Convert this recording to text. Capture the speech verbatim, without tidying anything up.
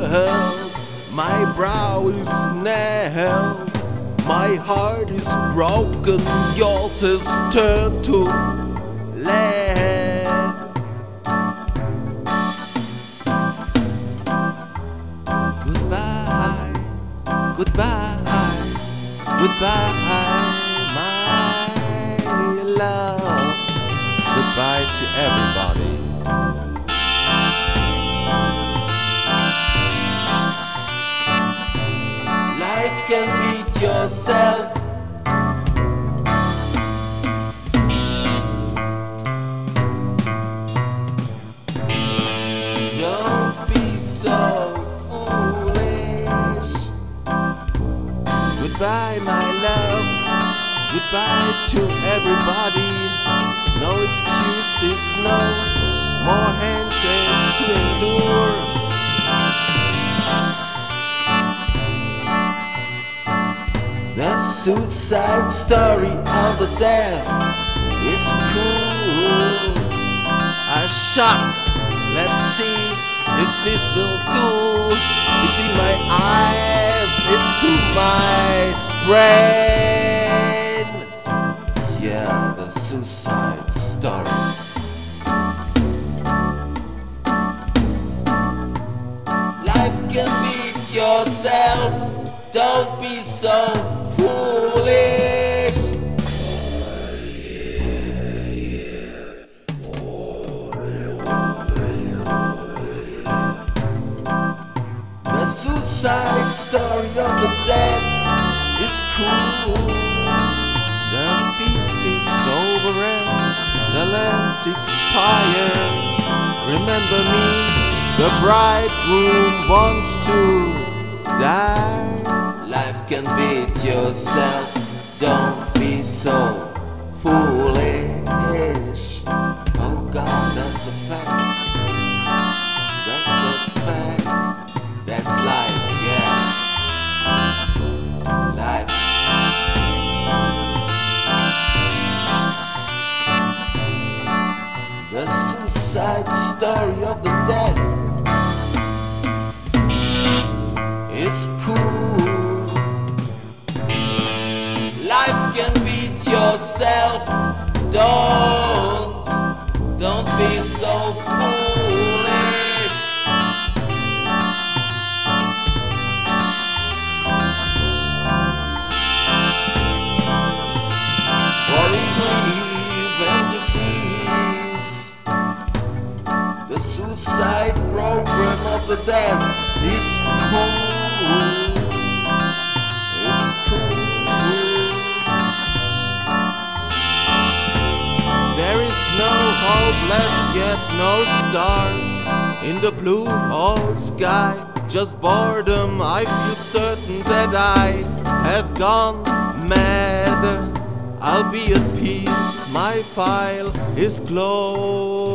world. My brow is nailed, my heart is broken, yours is turned to lead. Goodbye, goodbye, goodbye, my love. Goodbye to everybody. Life can beat yourself. Don't be so foolish. Goodbye, my love. Goodbye to everybody. No excuses, no more handshakes to endure. The suicide story of the death is cool. A shot, let's see if this will do. Between my eyes, into my brain. Yeah, the suicide story. Life can beat yourself. Don't be so foolish. The suicide story of the dead is cool. The feast is over and the lamps expire. Remember me, the bridegroom wants to die. Life can beat yourself. Don't be so foolish. Oh God, that's a fact. That's a fact. That's life, yeah. Life. The suicide story of the dead is cool. Life can beat yourself. Don't, don't be so foolish. For in grief and disease, the suicide program of the death is cool. It's cool. There is no hope left yet, no stars in the blue old sky. Just boredom, I feel certain that I have gone mad. I'll be at peace, my file is closed.